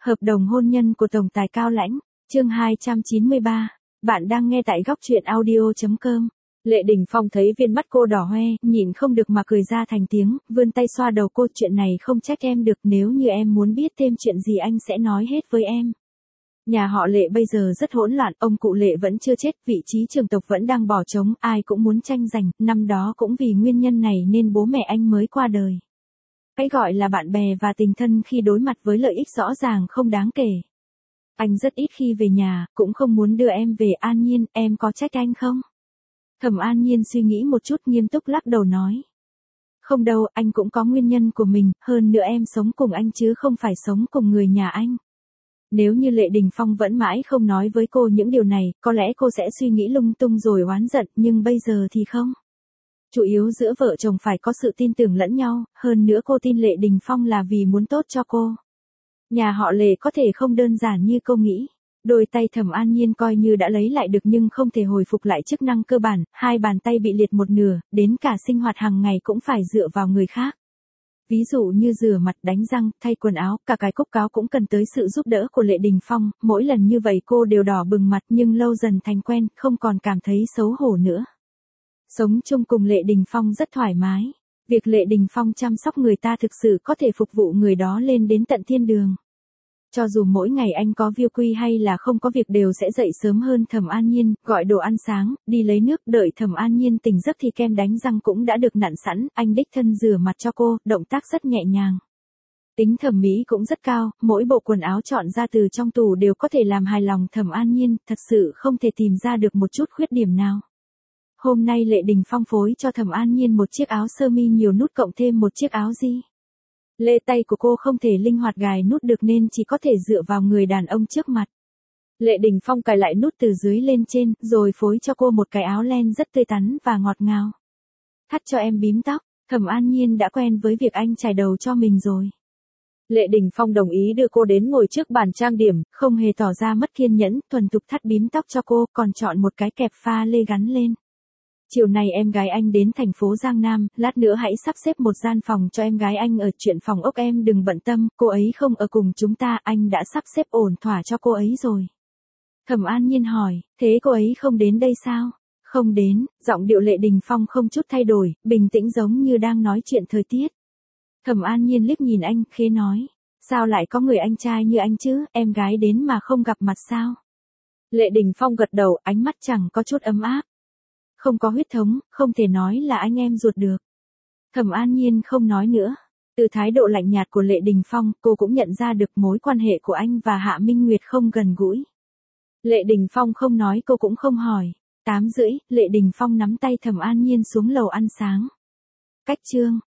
Hợp đồng hôn nhân của tổng tài Cao Lãnh, chương 293. Bạn đang nghe tại góc truyện audio.com. Lệ Đình Phong thấy viên mắt cô đỏ hoe, nhìn không được mà cười ra thành tiếng, vươn tay xoa đầu cô. Chuyện này không trách em được, nếu như em muốn biết thêm chuyện gì anh sẽ nói hết với em. Nhà họ Lệ bây giờ rất hỗn loạn, ông cụ Lệ vẫn chưa chết, vị trí trường tộc vẫn đang bỏ trống, ai cũng muốn tranh giành, năm đó cũng vì nguyên nhân này nên bố mẹ anh mới qua đời. Cái gọi là bạn bè và tình thân khi đối mặt với lợi ích rõ ràng không đáng kể. Anh rất ít khi về nhà, cũng không muốn đưa em về. An Nhiên, em có trách anh không? Thẩm An Nhiên suy nghĩ một chút, nghiêm túc lắc đầu nói. Không đâu, anh cũng có nguyên nhân của mình, hơn nữa em sống cùng anh chứ không phải sống cùng người nhà anh. Nếu như Lệ Đình Phong vẫn mãi không nói với cô những điều này, có lẽ cô sẽ suy nghĩ lung tung rồi oán giận, nhưng bây giờ thì không. Chủ yếu giữa vợ chồng phải có sự tin tưởng lẫn nhau, hơn nữa cô tin Lệ Đình Phong là vì muốn tốt cho cô. Nhà họ Lệ có thể không đơn giản như cô nghĩ. Đôi tay Thẩm An Nhiên coi như đã lấy lại được nhưng không thể hồi phục lại chức năng cơ bản, hai bàn tay bị liệt một nửa, đến cả sinh hoạt hàng ngày cũng phải dựa vào người khác. Ví dụ như rửa mặt, đánh răng, thay quần áo, cả cái cúc áo cũng cần tới sự giúp đỡ của Lệ Đình Phong, mỗi lần như vậy cô đều đỏ bừng mặt nhưng lâu dần thành quen, không còn cảm thấy xấu hổ nữa. Sống chung cùng Lệ Đình Phong rất thoải mái. Việc Lệ Đình Phong chăm sóc người ta thực sự có thể phục vụ người đó lên đến tận thiên đường. Cho dù mỗi ngày anh có vi quy hay là không có việc đều sẽ dậy sớm hơn Thẩm An Nhiên, gọi đồ ăn sáng, đi lấy nước, đợi Thẩm An Nhiên tỉnh giấc thì kem đánh răng cũng đã được nặn sẵn, anh đích thân rửa mặt cho cô, động tác rất nhẹ nhàng. Tính thẩm mỹ cũng rất cao, mỗi bộ quần áo chọn ra từ trong tủ đều có thể làm hài lòng Thẩm An Nhiên, thật sự không thể tìm ra được một chút khuyết điểm nào. Hôm nay Lệ Đình Phong phối cho Thẩm An Nhiên một chiếc áo sơ mi nhiều nút cộng thêm một chiếc áo jean. Lê tay của cô không thể linh hoạt gài nút được nên chỉ có thể dựa vào người đàn ông trước mặt. Lệ Đình Phong cài lại nút từ dưới lên trên, rồi phối cho cô một cái áo len rất tươi tắn và ngọt ngào. Thắt cho em bím tóc, Thẩm An Nhiên đã quen với việc anh chải đầu cho mình rồi. Lệ Đình Phong đồng ý đưa cô đến ngồi trước bàn trang điểm, không hề tỏ ra mất kiên nhẫn, thuần thục thắt bím tóc cho cô, còn chọn một cái kẹp pha lê gắn lên. Chiều nay em gái anh đến thành phố Giang Nam, lát nữa hãy sắp xếp một gian phòng cho em gái anh ở, chuyện phòng ốc em đừng bận tâm, cô ấy không ở cùng chúng ta, anh đã sắp xếp ổn thỏa cho cô ấy rồi. Thẩm An Nhiên hỏi, thế cô ấy không đến đây sao? Không đến, giọng điệu Lệ Đình Phong không chút thay đổi, bình tĩnh giống như đang nói chuyện thời tiết. Thẩm An Nhiên liếc nhìn anh, khẽ nói, sao lại có người anh trai như anh chứ, em gái đến mà không gặp mặt sao? Lệ Đình Phong gật đầu, ánh mắt chẳng có chút ấm áp. Không có huyết thống, không thể nói là anh em ruột được. Thẩm An Nhiên không nói nữa. Từ thái độ lạnh nhạt của Lệ Đình Phong, cô cũng nhận ra được mối quan hệ của anh và Hạ Minh Nguyệt không gần gũi. Lệ Đình Phong không nói cô cũng không hỏi. 8:30, Lệ Đình Phong nắm tay Thẩm An Nhiên xuống lầu ăn sáng. Cách chương.